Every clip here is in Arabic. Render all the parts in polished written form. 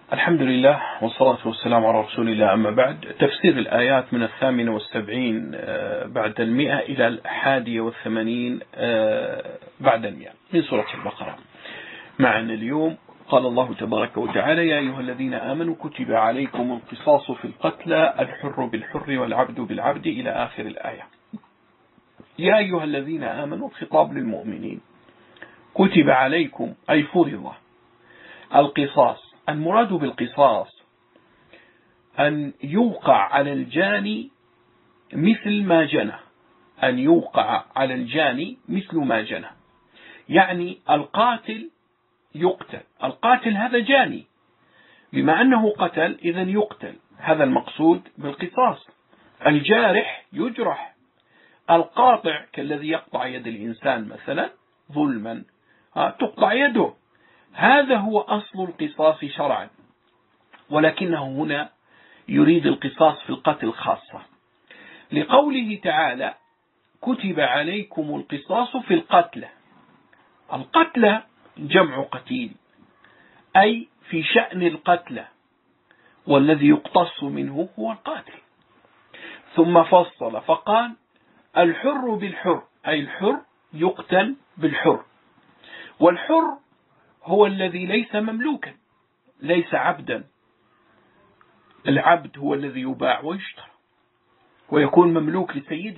الحمد لله والصلاة والسلام على رسول الله. أما بعد، تفسير الآيات من 78 بعد 100 إلى 81 بعد 100 من سورة البقرة. معنا اليوم قال الله تبارك وتعالى: يا أيها الذين آمنوا كتب عليكم القصاص في القتلى، الحر بالحر والعبد بالعبد إلى آخر الآية. يا أيها الذين آمنوا خطاب للمؤمنين، كتب عليكم أي فرض القصاص. المراد بالقصاص أن يوقع على الجاني مثل ما جنى، أن يوقع على الجاني مثل ما جنى. يعني القاتل يقتل، القاتل هذا جاني، بما أنه قتل إذن يقتل، هذا المقصود بالقصاص. الجارح يجرح، القاطع كالذي يقطع يد الإنسان مثلا ظلما تقطع يده. هذا هو أصل القصاص شرعا، ولكنه هنا يريد القصاص في القتل خاصة، لقوله تعالى: كتب عليكم القصاص في القتلى. القتلى جمع قتيل، أي في شأن القتلى، والذي يقتص منه هو القاتل. ثم فصل فقال: الحر بالحر، أي الحر يقتل بالحر، والحر هو الذي ليس مملوكا، ليس عبدا. العبد هو الذي يباع ويشترى ويكون مملوك لسيده.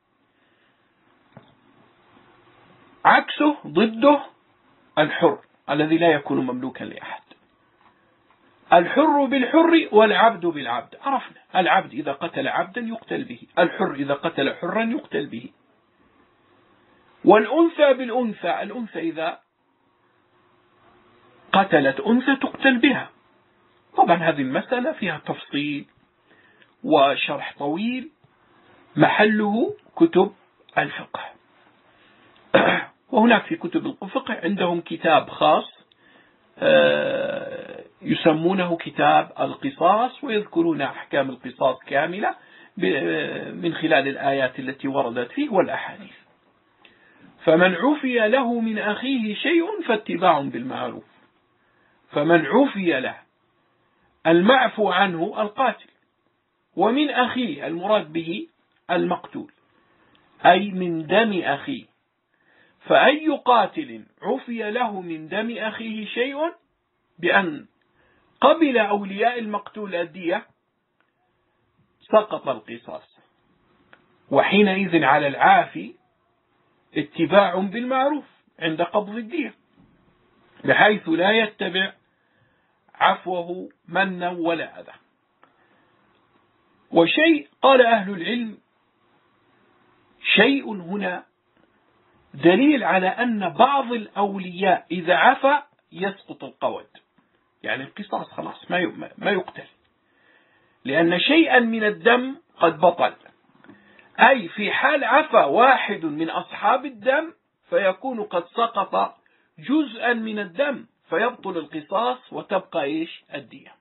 عكسه ضده الحر الذي لا يكون مملوكا لأحد. الحر بالحر والعبد بالعبد. عرفنا العبد إذا قتل عبدا يقتل به، الحر إذا قتل حرا يقتل به. والأنثى بالأنثى، الأنثى إذا قتلت أنثى تقتل بها. طبعا هذه المسألة فيها تفصيل وشرح طويل، محله كتب الفقه. وهناك في كتب الفقه عندهم كتاب خاص يسمونه كتاب القصاص، ويذكرون أحكام القصاص كاملة من خلال الآيات التي وردت فيه والأحاديث. فمن عفي له من أخيه شيء فاتباع بالمعروف. فمن عفي له، المعفو عنه القاتل، ومن أخيه المراد به المقتول، أي من دم أخيه. فأي قاتل عفي له من دم أخيه شيء بأن قبل أولياء المقتول الدية سقط القصاص، وحينئذ على العافي اتباع بالمعروف عند قبض الدية، بحيث لا يتبع عفوه منا ولا أذى. وشيء قال أهل العلم، شيء هنا دليل على أن بعض الأولياء إذا عفى يسقط القود، يعني القصاص خلاص ما يقتل، لأن شيئا من الدم قد بطل. أي في حال عفى واحد من أصحاب الدم فيكون قد سقط جزءا من الدم، فيبطل القصاص وتبقى الدية.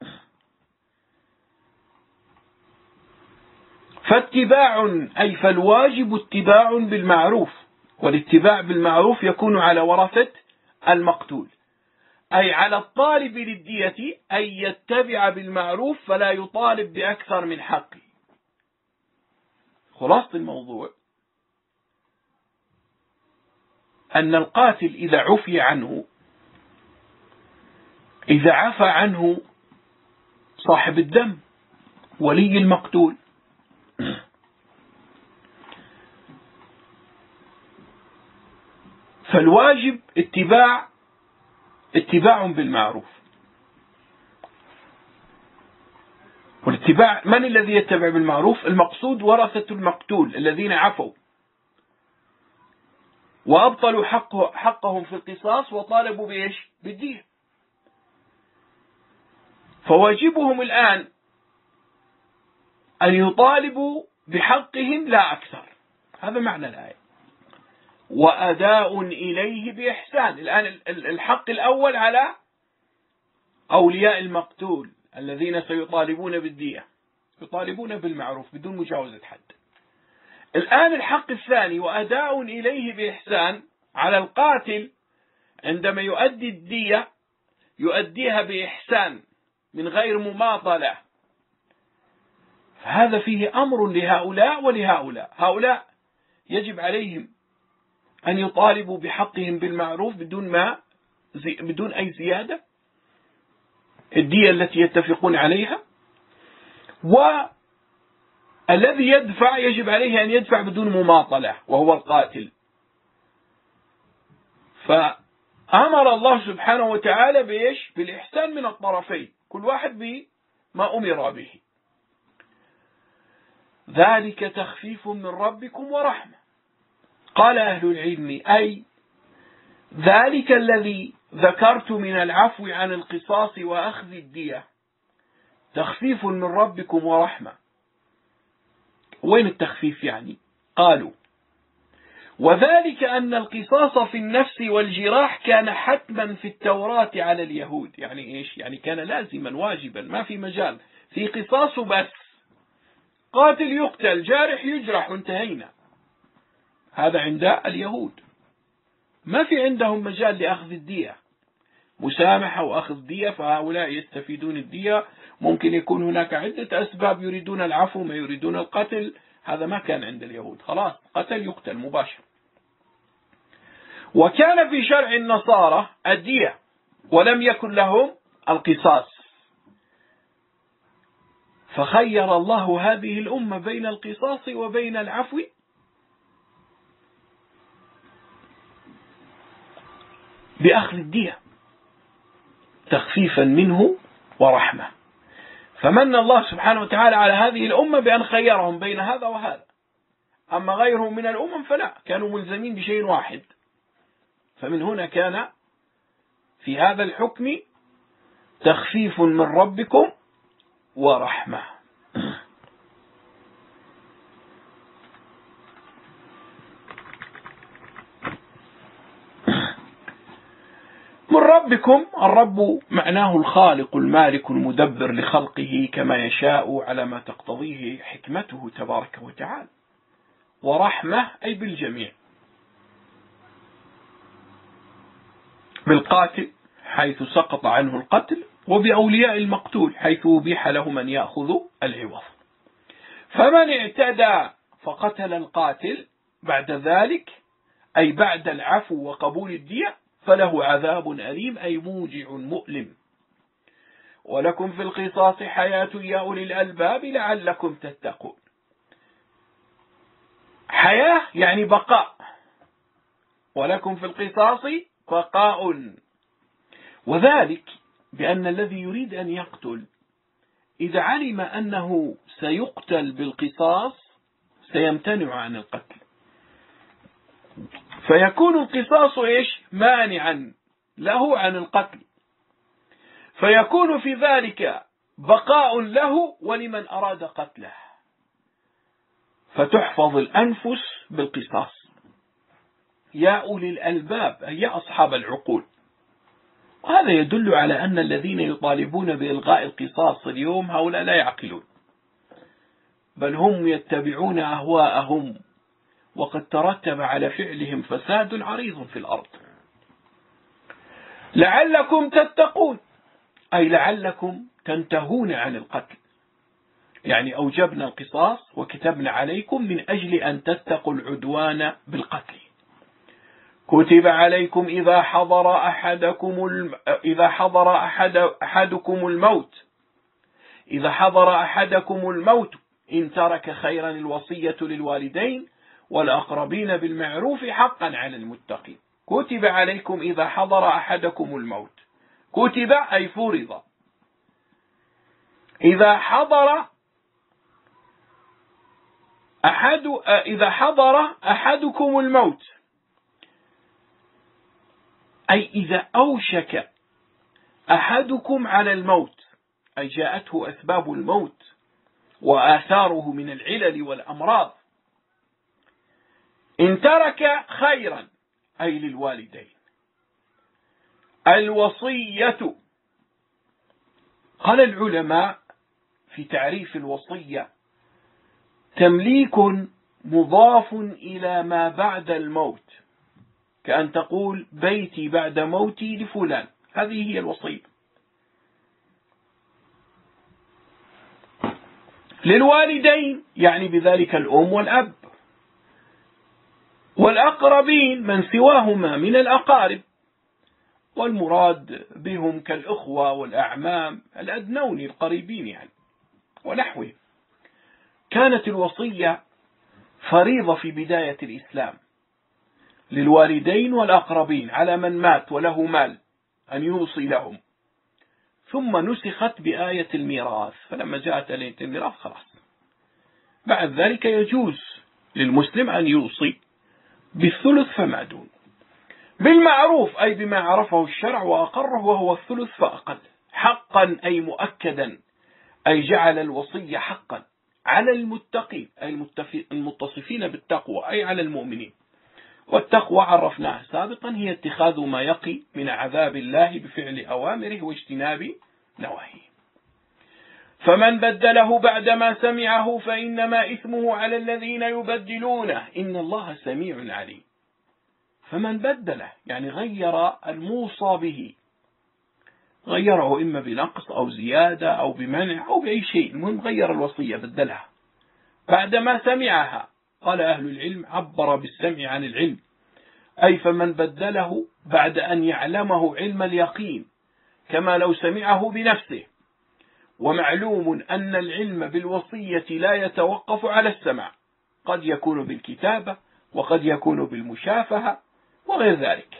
فاتباع، أي فالواجب اتباع بالمعروف، والاتباع بالمعروف يكون على ورثة المقتول، أي على الطالب للدية أن يتبع بالمعروف فلا يطالب بأكثر من حقه. خلاصة الموضوع أن القاتل إذا عفي عنه، إذا عفى عنه صاحب الدم ولي المقتول، فالواجب اتباع بالمعروف. والاتباع، من الذي يتبع بالمعروف؟ المقصود ورثة المقتول الذين عفوا وأبطلوا حقهم في القصاص وطالبوا بالدية. فواجبهم الآن أن يطالبوا بحقهم لا أكثر. هذا معنى الآية. وأداء إليه بإحسان. الآن الحق الأول على أولياء المقتول الذين سيطالبون بالدية، يطالبون بالمعروف بدون مجاوزة حد. الآن الحق الثاني وأداء إليه بإحسان على القاتل، عندما يؤدي الدية يؤديها بإحسان من غير مماطلة. فهذا فيه أمر لهؤلاء ولهؤلاء. هؤلاء يجب عليهم أن يطالبوا بحقهم بالمعروف بدون أي زيادة، الدية التي يتفقون عليها، والذي يدفع يجب عليه أن يدفع بدون مماطلة وهو القاتل. فأمر الله سبحانه وتعالى بإيش؟ بالإحسان من الطرفين، كل واحد بما أمر به. ذلك تخفيف من ربكم ورحمة. قال أهل العلم أي ذلك الذي ذكرت من العفو عن القصاص وأخذ الدية تخفيف من ربكم ورحمة. وين التخفيف يعني؟ قالوا وذلك أن القصاص في النفس والجراح كان حتما في التوراة على اليهود. يعني إيش؟ يعني كان لازما واجبا، ما في مجال، في قصاص بس، قاتل يقتل، جارح يجرح، وانتهينا. هذا عند اليهود، ما في عندهم مجال لأخذ الدية، مسامحة وأخذ دية، فهؤلاء يستفيدون الدية. ممكن يكون هناك عدة أسباب، يريدون العفو، ما يريدون القتل. هذا ما كان عند اليهود، خلاص قتل يقتل مباشر. وكان في شرع النصارى الدية ولم يكن لهم القصاص، فخير الله هذه الأمة بين القصاص وبين العفو بأخذ الدية تخفيفا منه ورحمة. فمن الله سبحانه وتعالى على هذه الأمة بأن خيرهم بين هذا وهذا. أما غيرهم من الأمم فلا، كانوا ملزمين بشيء واحد. فمن هنا كان في هذا الحكم تخفيف من ربكم ورحمة. من ربكم، الرب معناه الخالق المالك المدبر لخلقه كما يشاء على ما تقتضيه حكمته تبارك وتعالى. ورحمة أي بالجميع، بالقاتل حيث سقط عنه القتل، وبأولياء المقتول حيث أبيح لهم أن يأخذوا العوض. فمن اعتدى فقتل القاتل بعد ذلك، أي بعد العفو وقبول الدية، فله عذاب أليم أي موجع مؤلم. ولكم في القصاص حياة يا أولي الألباب لعلكم تتقون. حياة يعني بقاء، ولكم في القصاص بقاء. وذلك بأن الذي يريد أن يقتل إذا علم أنه سيقتل بالقصاص سيمتنع عن القتل، فيكون القصاص إيش؟ مانعا له عن القتل، فيكون في ذلك بقاء له ولمن أراد قتله، فتحفظ الأنفس بالقصاص. يا أولي الألباب أي يا أصحاب العقول. وهذا يدل على أن الذين يطالبون بإلغاء القصاص اليوم هؤلاء لا يعقلون، بل هم يتبعون أهواءهم، وقد ترتب على فعلهم فساد عريض في الأرض. لعلكم تتقون أي لعلكم تنتهون عن القتل، يعني أوجبنا القصاص وكتبنا عليكم من أجل أن تتقوا العدوان بالقتل. كتب عليكم إذا حضر أحدكم الموت إن ترك خيرا الوصية للوالدين والأقربين بالمعروف حقا على المتقين. كتب عليكم إذا حضر أحدكم الموت، كتب أي فرض. إذا حضر أحدكم الموت أي إذا أوشك أحدكم على الموت، أي جاءته أسباب الموت وآثاره من العلل والأمراض. إن ترك خيرا أي للوالدين. الوصية، قال العلماء في تعريف الوصية: تمليك مضاف إلى ما بعد الموت، كأن تقول بيتي بعد موتي لفلان، هذه هي الوصية. للوالدين يعني بذلك الأم والأب، والأقربين من سواهما من الأقارب، والمراد بهم كالأخوة والأعمام الأدنون القريبين يعني ونحوه. كانت الوصية فريضة في بداية الإسلام للوالدين والأقربين على من مات وله مال أن يوصي لهم، ثم نسخت بآية الميراث، فلما جاءت آية الميراث خلاص بعد ذلك يجوز للمسلم أن يوصي بالثلث فما دون، بالمعروف أي بما عرفه الشرع وأقره، وهو الثلث فأقل، حقا أي مؤكدا، أي جعل الوصية حقا على المتقين أي المتصفين بالتقوى، أي على المؤمنين. والتقوى عرفناها سابقا هي اتخاذ ما يقي من عذاب الله بفعل أوامره واجتناب نواهيه. فمن بدله بعدما سمعه فإنما إثمه على الذين يبدلونه إن الله سميع عليم. فمن بدله يعني غير الموصى به، غيره إما بنقص أو زيادة أو بمنع أو بأي شيء، المهم غير الوصية بدلها بعدما سمعها. قال أهل العلم عبر بالسمع عن العلم، أي فمن بدله بعد أن يعلمه علم اليقين كما لو سمعه بنفسه. ومعلوم أن العلم بالوصية لا يتوقف على السمع، قد يكون بالكتابة وقد يكون بالمشافهة وغير ذلك.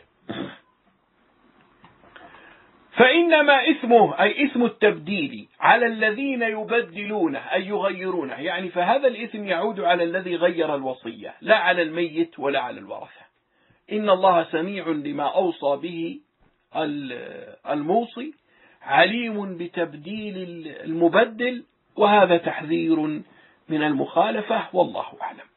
فإنما إثمه أي إثم التبديل على الذين يبدلونه أي يغيرونه، يعني فهذا الإثم يعود على الذي غير الوصية لا على الميت ولا على الورثة. إن الله سميع لما أوصى به الموصي، عليم بتبديل المبدل، وهذا تحذير من المخالفة، والله أعلم.